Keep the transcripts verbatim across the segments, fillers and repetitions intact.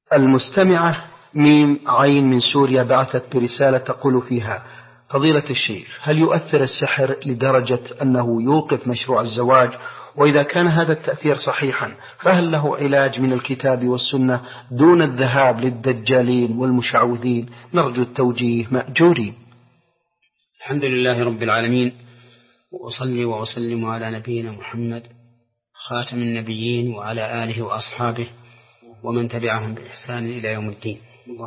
المستمعة ميم عين من سوريا بعثت برسالة تقول فيها: فضيلة الشيخ، هل يؤثر السحر لدرجة أنه يوقف مشروع الزواج؟ وإذا كان هذا التأثير صحيحا فهل له علاج من الكتاب والسنة دون الذهاب للدجالين والمشعوذين؟ نرجو التوجيه مأجورين. الحمد لله رب العالمين، وأصلي وأسلم على نبينا محمد خاتم النبيين وعلى آله وأصحابه ومن تبعهم بإحسان إلى يوم الدين.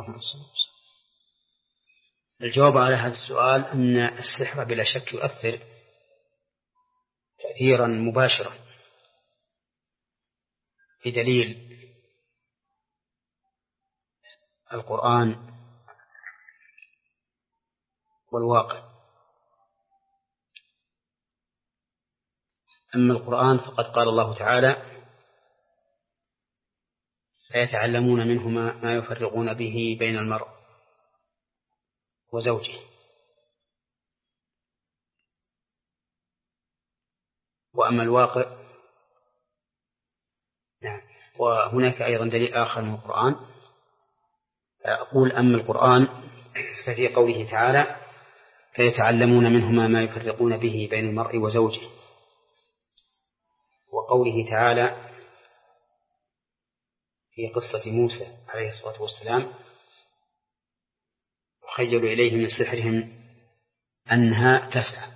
الجواب على هذا السؤال أن السحر بلا شك يؤثر تأثيرا مباشرا، بدليل القرآن والواقع. أما القرآن فقد قال الله تعالى: فيتعلمون منهما ما يفرقون به بين المرء وزوجه. وأما الواقع نعم. وهناك أيضا دليل آخر من القرآن. أقول أما القرآن ففي قوله تعالى: فيتعلمون منهما ما يفرقون به بين المرء وزوجه، وقوله تعالى في قصة موسى عليه الصلاة والسلام: يخيل إليه من سحرهم أنها تسعى.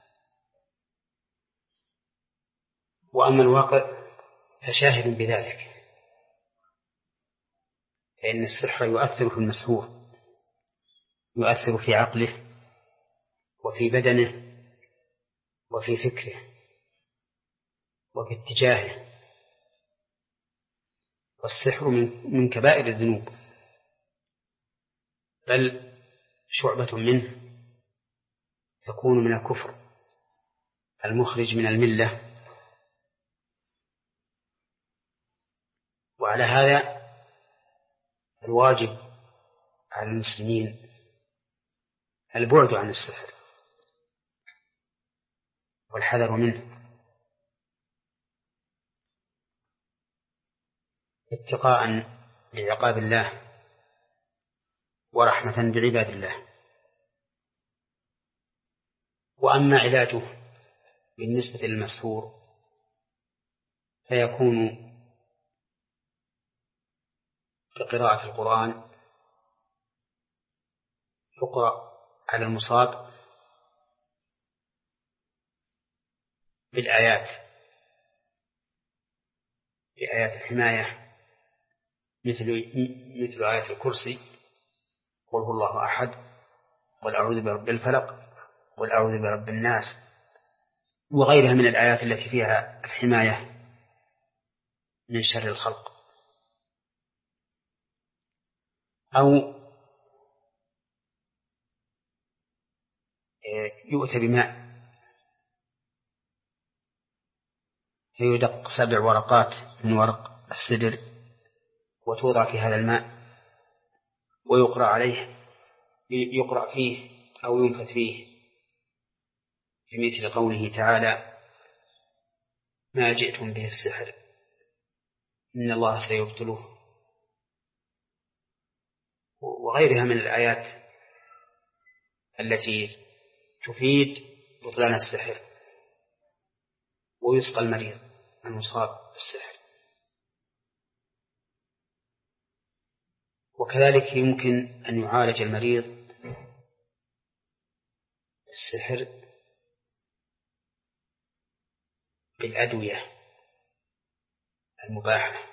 وأما الواقع فشاهد بذلك، فإن السحر يؤثر في المسحور، يؤثر في عقله وفي بدنه وفي فكره وفي اتجاهه. والسحر من من كبائر الذنوب، بل شعبة منه تكون من الكفر المخرج من الملة. وعلى هذا الواجب على المسلمين البعد عن السحر والحذر منه، اتقاء لعقاب الله ورحمة بعباد الله. وأما علاجه بالنسبة للمسحور فيكون بقراءة القرآن، يقرأ على المصاب بالآيات، بآيات الحماية، مثل مثل آية الكرسي: قل هو الله أحد، قل أعوذ برب الفلق، قل أعوذ برب الناس، وغيرها من الآيات التي فيها الحماية من شر الخلق. أو يؤتى بماء فيدق سبع ورقات من ورق السدر وتوضع في هذا الماء ويقرأ عليه، يقرأ فيه أو ينفث فيه، بمثل قوله تعالى: ما جئتم به السحر إن الله سيبطله، وغيرها من الآيات التي تفيد بطلان السحر، ويسقى المريض المصاب بالسحر. وكذلك يمكن أن يعالج المريض السحر بالأدوية المباحة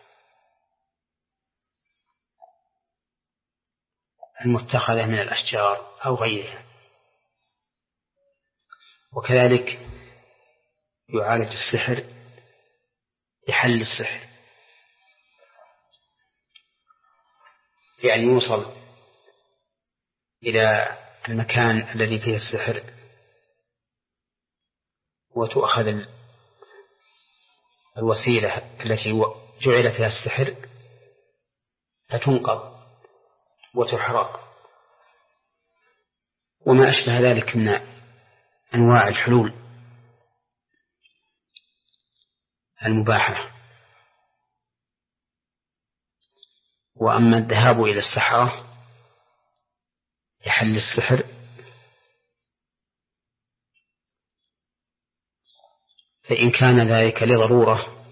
المتخذة من الأشجار أو غيرها. وكذلك يعالج السحر بحل السحر، بأن يوصل إلى المكان الذي فيه السحر وتؤخذ الوسيلة التي جعل فيها السحر فتنقض وتحرق، وما أشبه ذلك من أنواع الحلول المباحة. وأما الذهاب إلى السحرة لحل السحر فإن كان ذلك لضرورة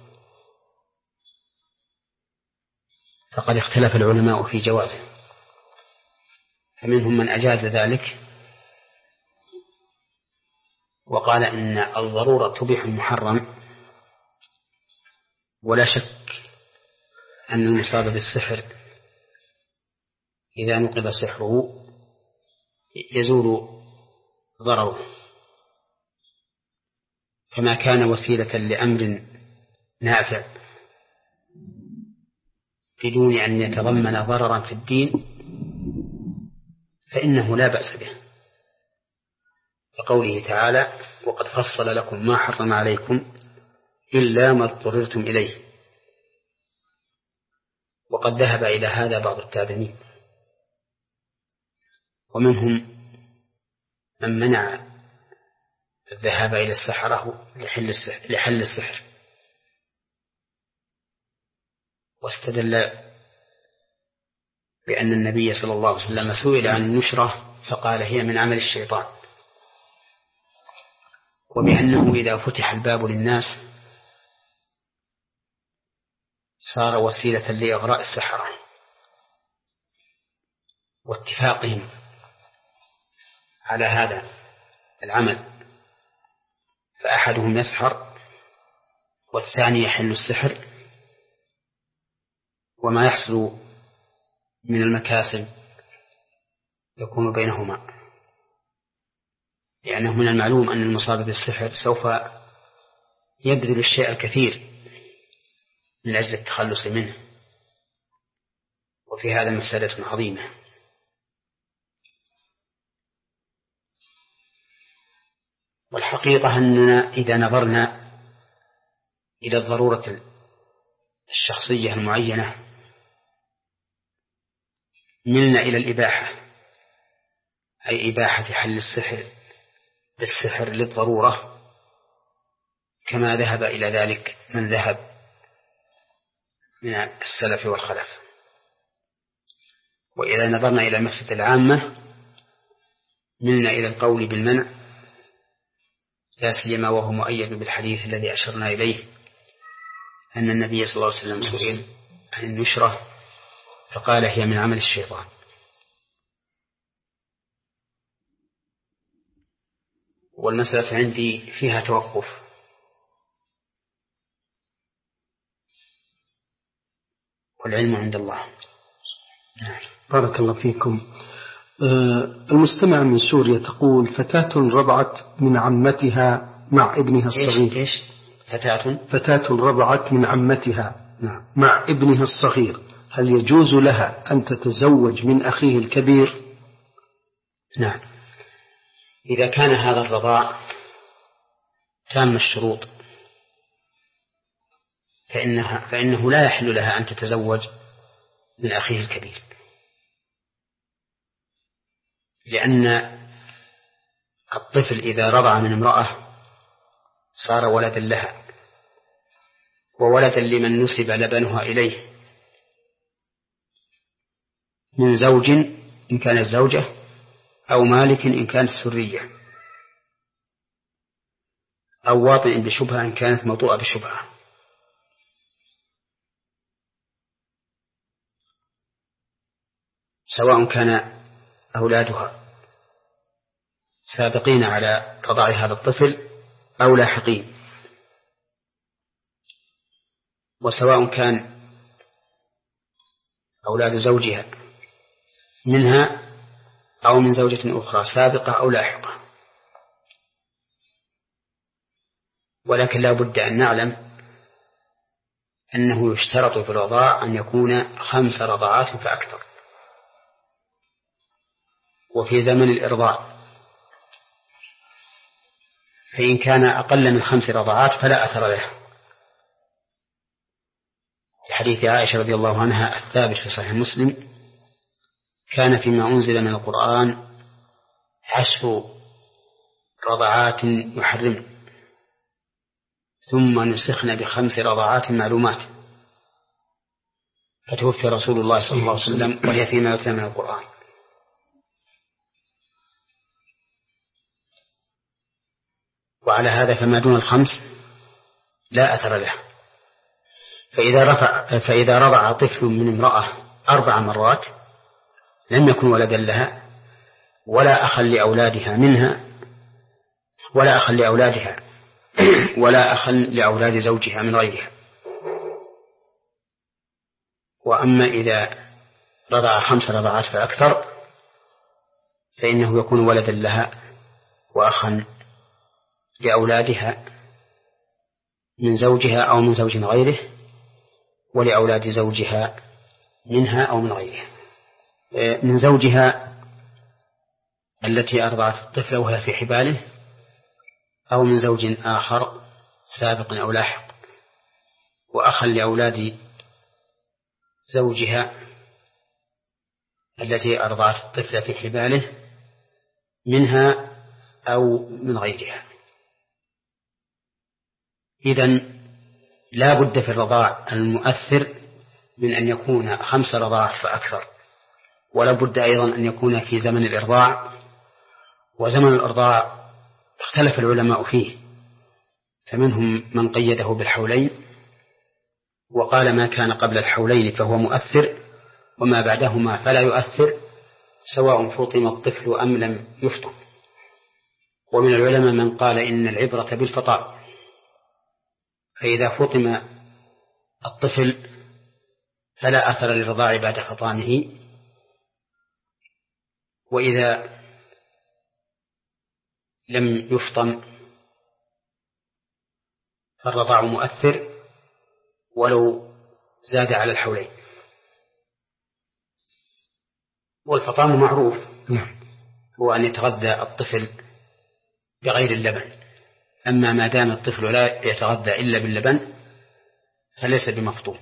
فقد اختلف العلماء في جوازه، فمنهم من أجاز ذلك وقال إن الضرورة تبيح المحرم، ولا شك أن المصاب بالسحر إذا نقض سحره يزول ضرره، فما كان وسيلة لأمر نافع بدون أن يتضمن ضررا في الدين فإنه لا بأس به، كقوله تعالى: وقد فصل لكم ما حرم عليكم إلا ما اضطررتم إليه. وقد ذهب إلى هذا بعض التابعين، ومنهم من منع الذهاب إلى السحرة لحل السحر, لحل السحر واستدل بأن النبي صلى الله عليه وسلم سئل عن النشرة فقال: هي من عمل الشيطان، وبأنه إذا فتح الباب للناس صار وسيلة لإغراء السحرة واتفاقهم على هذا العمل، فأحدهم يسحر والثاني يحل السحر، وما يحصل من المكاسب يكون بينهما، لأنه من المعلوم أن المصاب بالسحر سوف يبذل الشيء الكثير من أجل التخلص منه، وفي هذا مفسدة عظيمة. والحقيقة أننا إذا نظرنا إلى الضرورة الشخصية المعينة ملنا إلى الإباحة، أي إباحة حل السحر بالسحر للضرورة، كما ذهب إلى ذلك من ذهب من السلف والخلف. وإذا نظرنا إلى المفسدة العامة ملنا إلى القول بالمنع، لا سيما وهو مؤيد بالحديث الذي أشرنا إليه أن النبي صلى الله عليه وسلم سئل عن النشرة فقال: هي من عمل الشيطان. والمسألة عندي فيها توقف، والعلم عند الله. بارك الله فيكم. المستمع من سوريا تقول: فتاة رضعت من عمتها مع ابنها الصغير. إيش فتاة؟ فتاة رضعت من عمتها مع ابنها الصغير، هل يجوز لها أن تتزوج من أخيه الكبير؟ نعم، إذا كان هذا الرضاع تام الشروط فإنها فإنه لا يحل لها أن تتزوج من أخيه الكبير، لأن الطفل إذا رضع من امرأة صار ولدا لها وولدا لمن نسب لبنها إليه من زوج إن كانت زوجة أو مالك إن كانت سرية أو واطئ بشبهة إن كانت موطوءة بشبهة. سواء كان أولادها سابقين على رضاع هذا الطفل أو لاحقين، وسواء كان أولاد زوجها منها أو من زوجة أخرى سابقة أو لاحقة. ولكن لا بد أن نعلم أنه يشترط في الرضاع أن يكون خمس رضعات فأكثر، وفي زمن الإرضاع، فإن كان أقل من خمس رضعات فلا أثر له، لحديث عائشة رضي الله عنها الثابت في صحيح مسلم: كان فيما أنزل من القرآن عشر رضعات يحرم ثم نسخن بخمس رضعات معلومات، فتوفي رسول الله صلى الله عليه وسلم وهي فيما يتلى من القرآن. وعلى هذا فما دون الخمس لا أثر له. فإذا رفع فإذا رضع طفل من امرأة أربع مرات لم يكن ولدا لها ولا أخا لأولادها منها ولا أخا لأولادها ولا أخا لأولاد زوجها من غيرها. وأما إذا رضع خمس رضعات فأكثر فإنه يكون ولدا لها وأخا لأولادها من زوجها أو من زوج غيره ولأولاد زوجها منها أو من غيرها. من زوجها التي أرضعت الطفل وهي في حباله أو من زوج آخر سابق أو لاحق، وأخا لأولاد زوجها التي أرضعت الطفل في حباله منها أو من غيرها. إذن لا بد في الرضاع المؤثر من أن يكون خمس رضاعات فأكثر، ولا بد أيضا أن يكون في زمن الإرضاع. وزمن الإرضاع اختلف العلماء فيه، فمنهم من قيده بالحولين وقال ما كان قبل الحولين فهو مؤثر وما بعدهما فلا يؤثر سواء فطم الطفل أم لم يفطم. ومن العلماء من قال إن العبرة بالفطام، فإذا فطم الطفل فلا أثر للرضاع بعد فطامه، وإذا لم يفطم فالرضاع مؤثر ولو زاد على الحولين. والفطام معروف هو أن يتغذى الطفل بغير اللبن، أما ما دام الطفل لا يتغذى إلا باللبن فليس بمفطوم.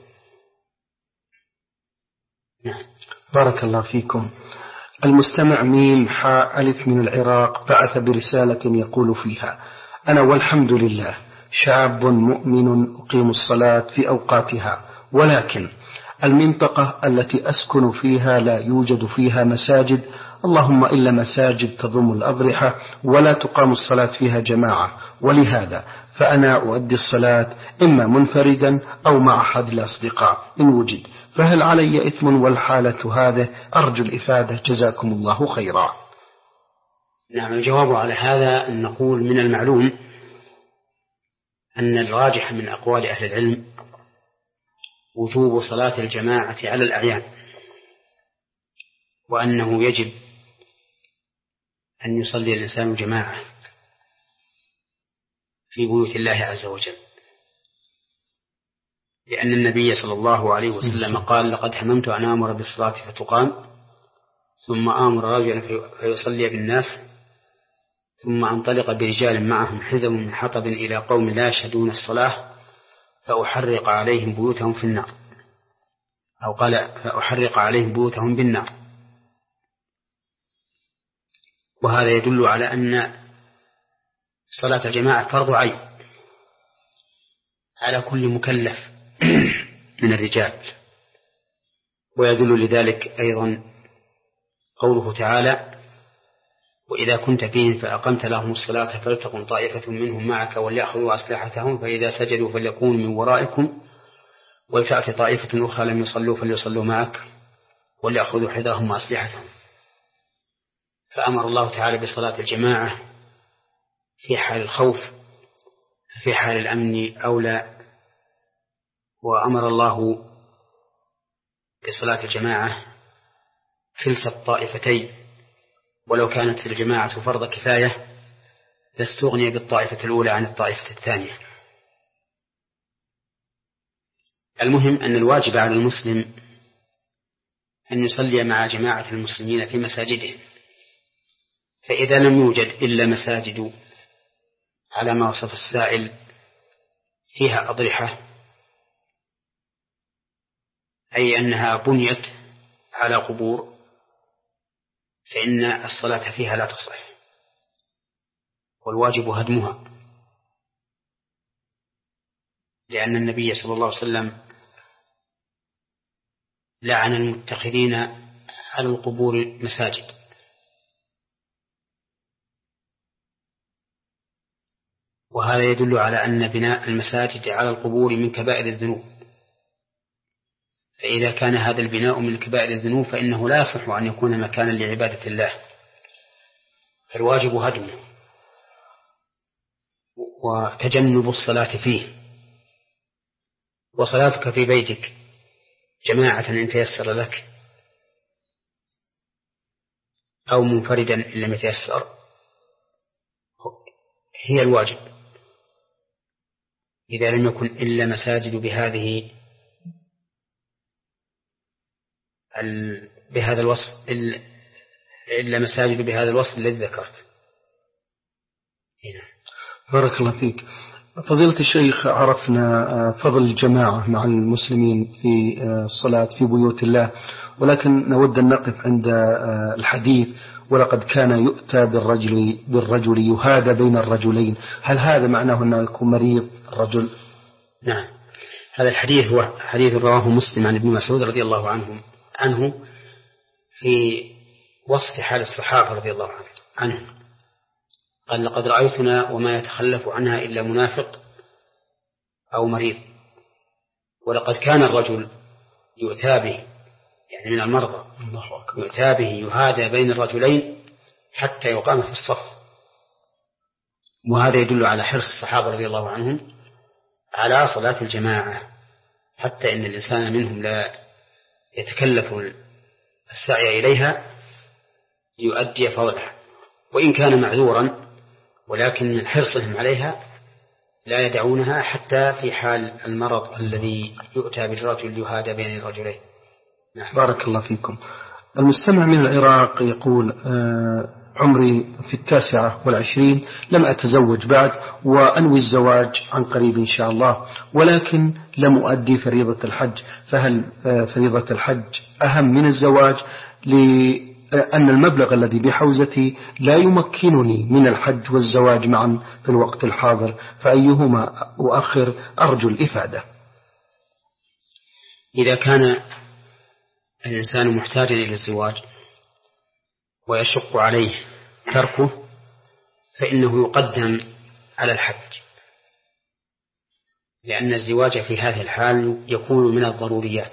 نعم. بارك الله فيكم. المستمع ميم حاء ألف من العراق بعث برسالة يقول فيها: أنا والحمد لله شاب مؤمن أقيم الصلاة في أوقاتها، ولكن المنطقة التي أسكن فيها لا يوجد فيها مساجد، اللهم إلا مساجد تضم الأضرحة ولا تقام الصلاة فيها جماعة، ولهذا فأنا أؤدي الصلاة إما منفردا أو مع أحد الأصدقاء إن وجد، فهل علي إثم والحالة هذه؟ أرجو الإفادة جزاكم الله خيرا. نعم، الجواب على هذا أن نقول من المعلوم أن الراجح من أقوال أهل العلم وجوب صلاة الجماعة على الأعيان، وأنه يجب أن يصلي الإنسان جماعة في بيوت الله عز وجل، لأن النبي صلى الله عليه وسلم قال: لقد هممت أن آمر بالصلاة فتقام ثم آمر رجلا فيصلي بالناس ثم أنطلق برجال معهم حزم من حطب إلى قوم لا يشهدون الصلاة فأحرق عليهم بيوتهم في النار، أو قال فأحرق عليهم بيوتهم بالنار. وهذا يدل على أن صلاة الجماعة فرض عين على كل مكلف من الرجال. ويدل لذلك أيضا قوله تعالى: وإذا كنت فيهم فأقمت لهم الصلاة فلتقم طائفة منهم معك وليأخذوا أسلحتهم فإذا سجدوا فليكونوا من ورائكم ولتأتي طائفة أخرى لم يصلوا فليصلوا معك وليأخذوا حذرهم وأسلحتهم. فأمر الله تعالى بصلاة الجماعة في حال الخوف، في حال الأمن أولى. وأمر الله بصلاة الجماعة كلتا الطائفتين، ولو كانت الجماعة فرض كفاية لاستغني بالطائفة الأولى عن الطائفة الثانية. المهم أن الواجب على المسلم أن يصلي مع جماعة المسلمين في مساجدهم، فإذا لم يوجد إلا مساجد على ما وصف السائل فيها أضرحة، أي أنها بنيت على قبور، فإن الصلاة فيها لا تصح، والواجب هدمها، لأن النبي صلى الله عليه وسلم لعن المتخذين على القبور مساجد. وهذا يدل على أن بناء المساجد على القبور من كبائر الذنوب، فإذا كان هذا البناء من كبائر الذنوب فإنه لا يصح أن يكون مكانا لعبادة الله، فالواجب هدمه وتجنب الصلاة فيه. وصلاتك في بيتك جماعة إن تيسر لك أو منفردا إن لم يتيسر هي الواجب، إذا لم يكن إلا مساجد بهذه بهذا الوصف إلا مساجد بهذا الوصف الذي ذكرت. هنا. بارك الله فيك. فضيلة الشيخ، عرفنا فضل الجماعة مع المسلمين في الصلاة في بيوت الله، ولكن نود أن نقف عند الحديث ولقد كان يؤتى بالرجل بالرجل يهادى بين الرجلين، هل هذا معناه أنه يكون مريض الرجل؟ نعم، هذا الحديث هو حديث رواه مسلم عن ابن مسعود رضي الله عنه عنه في وصف حال الصحابة رضي الله عنهم. قال: لقد رأيتنا وما يتخلف عنها إلا منافق أو مريض. ولقد كان الرجل يؤتى به، يعني من المرضى، يؤتى به يهادى بين الرجلين حتى يقام في الصف. وهذا يدل على حرص الصحابة رضي الله عنهم على صلاة الجماعة، حتى إن الإنسان منهم لا يتكلف السعي إليها ليؤدي فضلها وإن كان معذورا، ولكن من حرصهم عليها لا يدعونها حتى في حال المرض الذي يؤتى بالرجل يهادى بين الرجلين. بارك الله فيكم. المستمع من العراق يقول: آه عمري في التاسعة والعشرين، لم أتزوج بعد وأنوي الزواج عن قريب إن شاء الله، ولكن لم أؤدي فريضة الحج، فهل آه فريضة الحج أهم من الزواج؟ لأن المبلغ الذي بحوزتي لا يمكنني من الحج والزواج معا في الوقت الحاضر، فأيهما أؤخر؟ أرجو الإفادة. إذا كان الإنسان محتاجا إلى الزواج ويشق عليه تركه فإنه يقدم على الحج، لأن الزواج في هذه الحال يكون من الضروريات.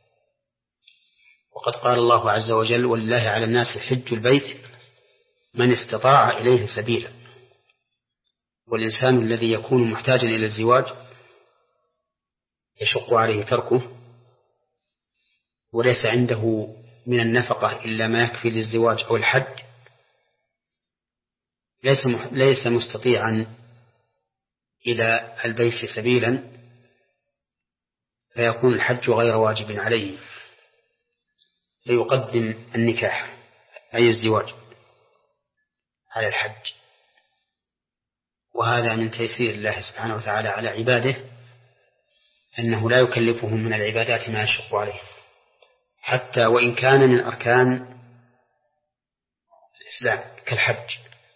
وقد قال الله عز وجل: ولله على الناس حج البيت من استطاع إليه سبيلا. والإنسان الذي يكون محتاجا إلى الزواج يشق عليه تركه وليس عنده من النفقة إلا ما يكفي للزواج أو الحج، ليس ليس مستطيعا إلى البيت سبيلا، فيكون الحج غير واجب عليه، فيقدم النكاح أي الزواج على الحج. وهذا من تيسير الله سبحانه وتعالى على عباده، أنه لا يكلفهم من العبادات ما يشق عليهم، حتى وإن كان من أركان الإسلام كالحج.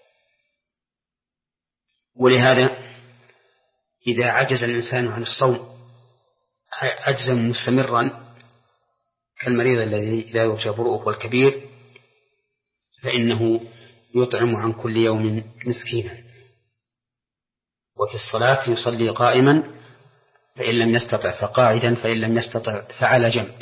ولهذا إذا عجز الإنسان عن الصوم عجزا مستمرا كالمريض الذي لا يرجى برؤه والكبير، فإنه يطعم عن كل يوم مسكينا. وفي الصلاة يصلي قائما فإن لم يستطع فقاعدا، فإن لم يستطع فعلى جنب،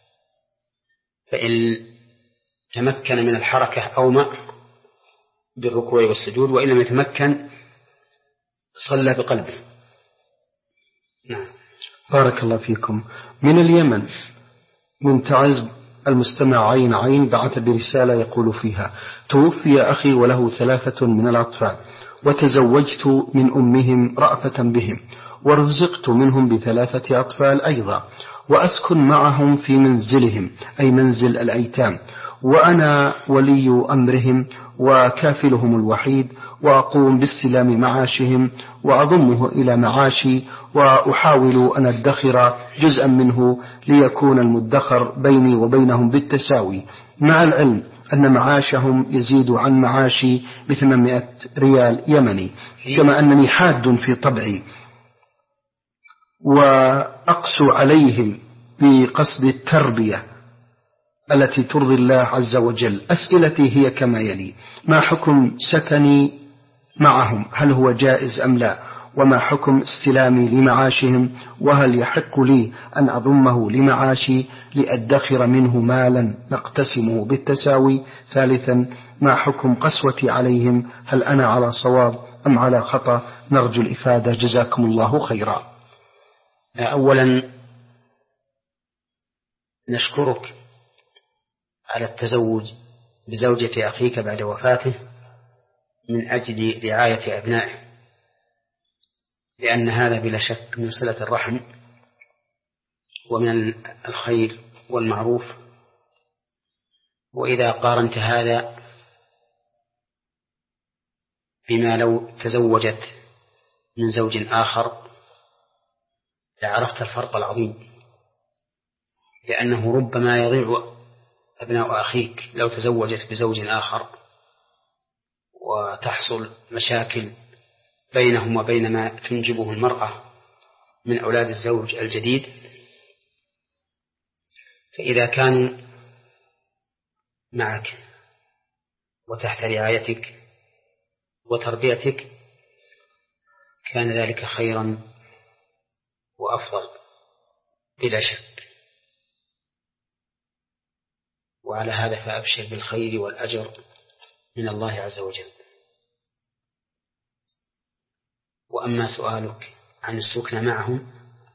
فإن تمكن من الحركة أومأ بالركوع والسجود، وإن لم يتمكن صلى بقلبه. نعم. بارك الله فيكم. من اليمن منتعز المستمع عين عين بعث برسالة يقول فيها: توفي أخي وله ثلاثة من الأطفال، وتزوجت من أمهم رأفة بهم، ورزقت منهم بثلاثة أطفال أيضا، وأسكن معهم في منزلهم أي منزل الأيتام، وأنا ولي أمرهم وكافلهم الوحيد، وأقوم باستلام معاشهم وأضمه إلى معاشي، وأحاول أن أدخر جزءا منه ليكون المدخر بيني وبينهم بالتساوي، مع العلم أن معاشهم يزيد عن معاشي بثمانمائة ريال يمني، كما أنني حاد في طبعي وأقسو عليهم بقصد التربية التي ترضي الله عز وجل. أسئلتي هي كما يلي: ما حكم سكني معهم؟ هل هو جائز أم لا؟ وما حكم استلامي لمعاشهم؟ وهل يحق لي أن أضمه لمعاشي لأدخر منه مالا نقتسمه بالتساوي؟ ثالثا: ما حكم قسوتي عليهم؟ هل أنا على صواب أم على خطأ؟ نرجو الإفادة، جزاكم الله خيرا. أولا نشكرك على التزوج بزوجة أخيك بعد وفاته من أجل رعاية أبنائه، لأن هذا بلا شك من صلة الرحم ومن الخير والمعروف. وإذا قارنت هذا بما لو تزوجت من زوج آخر لعرفت الفرق العظيم، لأنه ربما يضيع أبناء أخيك لو تزوجت بزوج آخر وتحصل مشاكل بينهم وبين ما تنجبه المرأة من أولاد الزوج الجديد. فإذا كانوا معك وتحت رعايتك وتربيتك كان ذلك خيرا وأفضل بلا شك. وعلى هذا فأبشر بالخير والأجر من الله عز وجل. وأما سؤالك عن السكن معهم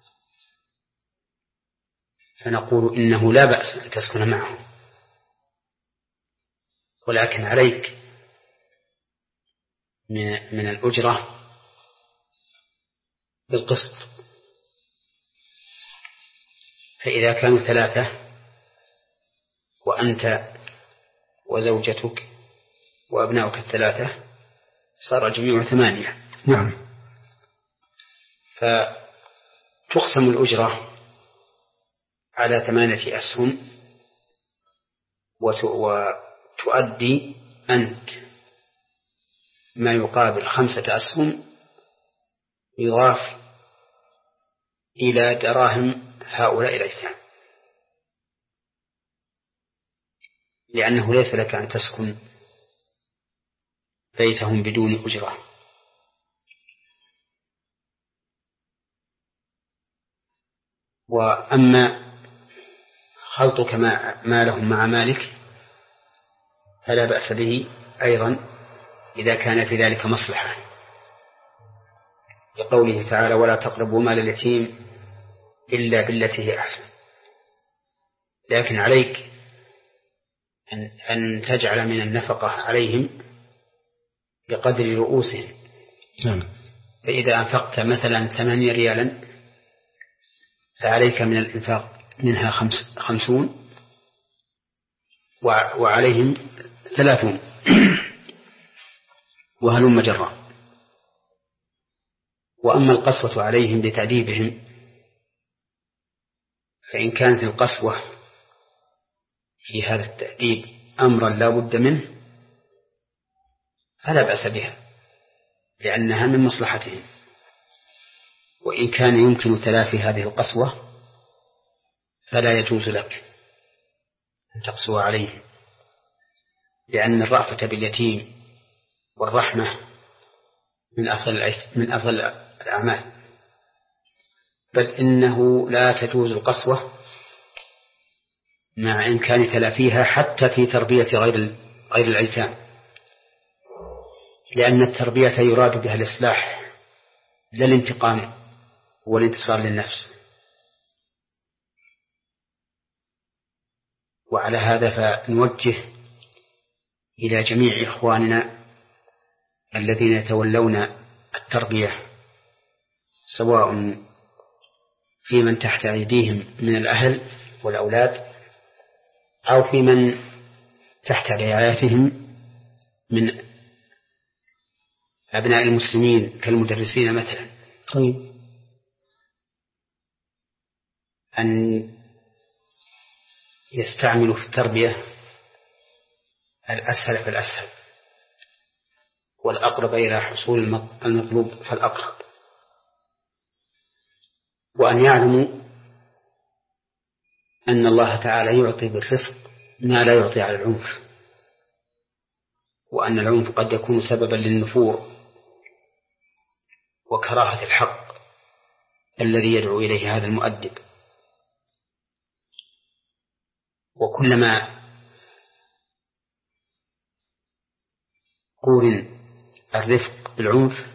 فنقول إنه لا بأس أن تسكن معهم، ولكن عليك من الأجرة بالقسط. فإذا كانوا ثلاثة وأنت وزوجتك وأبناؤك الثلاثة صار الجميع ثمانية. نعم. فتقسم الأجرة على ثمانية أسهم وتؤدي أنت ما يقابل خمسة أسهم يضاف إلى دراهم هؤلاء الأيتام، لأنه ليس لك أن تسكن بيتهم بدون أجرة. وأما خلطك مالهم مع مالك فلا بأس به أيضا إذا كان في ذلك مصلحة، لقوله تعالى: ولا تقربوا مال اليتيم إلا بالتي هي أحسن. لكن عليك أن, أن تجعل من النفقة عليهم بقدر رؤوسهم. فإذا أنفقت مثلا ثمانية ريالا فعليك من الإنفاق منها خمس خمسون وعليهم ثلاثون وهلم جرا. وأما القسوة عليهم لتأديبهم فإن كانت القسوة في هذا التأديب أمرا لا بد منه فلا بأس بها، لأنها من مصلحتهم. وإن كان يمكن تلافي هذه القسوة فلا يجوز لك أن تقسو عليهم، لأن الرأفة باليتيم والرحمة من أفضل من أفضل الأعمال، بل إنه لا تجوز القسوة مع إمكان تلافيها حتى في تربية غير غير الأيتام، لأن التربية يراد بها الإصلاح لا الانتقام والانتصار للنفس. وعلى هذا فنوجه إلى جميع إخواننا الذين يتولون التربية سواء في من تحت أيديهم من الأهل والأولاد أو في من تحت رعايتهم من أبناء المسلمين كالمدرسين مثلا، طيب. أن يستعملوا في التربية الأسهل فالأسهل والأقرب إلى حصول المطلوب فالأقرب، وأن يعلموا أن الله تعالى يعطي بالرفق ما لا يعطي على العنف، وأن العنف قد يكون سببا للنفور وكراهة الحق الذي يدعو إليه هذا المؤدب. وكلما قورن الرفق بالعنف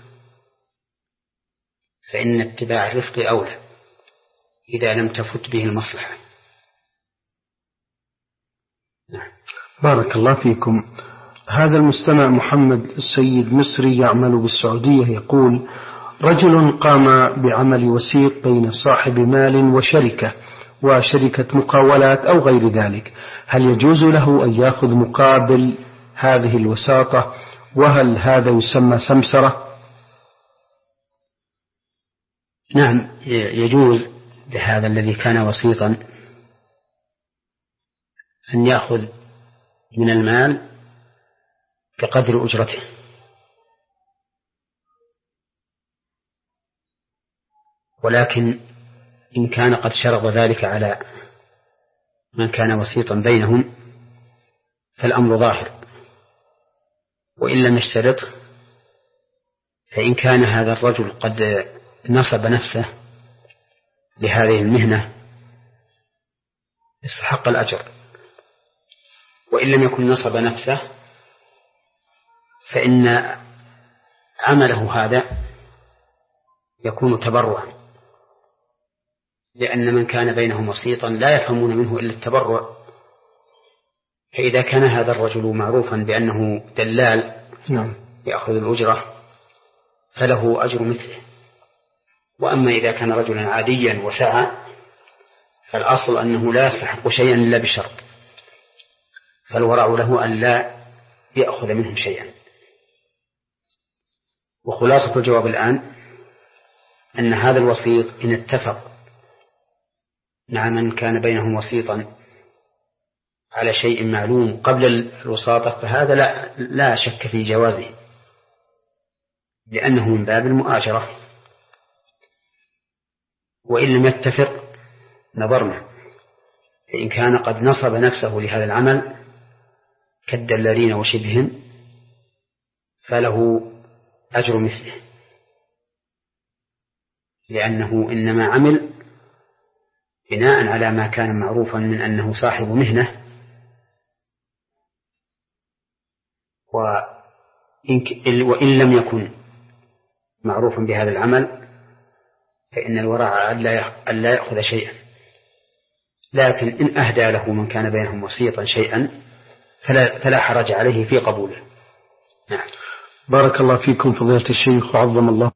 فإن اتباع الرفق أولى إذا لم تفت به المصلحة. بارك الله فيكم. هذا المستمع محمد السيد مصري يعمل بالسعودية يقول: رجل قام بعمل وسيط بين صاحب مال وشركة وشركة مقاولات أو غير ذلك، هل يجوز له أن يأخذ مقابل هذه الوساطة؟ وهل هذا يسمى سمسرة؟ نعم، يجوز لهذا الذي كان وسيطا أن يأخذ من المال بقدر أجرته، ولكن إن كان قد شرط ذلك على من كان وسيطا بينهم فالأمر ظاهر، وإن لم يشترط فإن كان هذا الرجل قد نصب نفسه لهذه المهنة استحق الأجر، وإن لم يكن نصب نفسه فإن عمله هذا يكون تبرعا، لأن من كان بينهم وسيطا لا يفهمون منه إلا التبرع، فإذا كان هذا الرجل معروفا بأنه دلال نعم يأخذ الأجرة فله أجر مثله. وأما إذا كان رجلا عاديا وسعى فالأصل أنه لا يستحق شيئا إلا بشرط، فالورع له أن لا يأخذ منهم شيئا. وخلاصة الجواب الآن أن هذا الوسيط إن اتفق مع من كان بينهم وسيطا على شيء معلوم قبل الوساطة فهذا لا, لا شك في جوازه، لأنه من باب المؤاجرة. وإن لم يتفق نظرنا، فإن كان قد نصب نفسه لهذا العمل كالدلالين وشبههم فله أجر مثله، لأنه إنما عمل بناء على ما كان معروفا من أنه صاحب مهنة، وإن لم يكن معروفا بهذا العمل فإن الورع ألا يأخذ شيئا، لكن إن أهدى له من كان بينهم وسيطا شيئا فلا, فلا حرج عليه في قبوله. نعم. بارك الله فيكم فضيلة الشيخ وعظم الله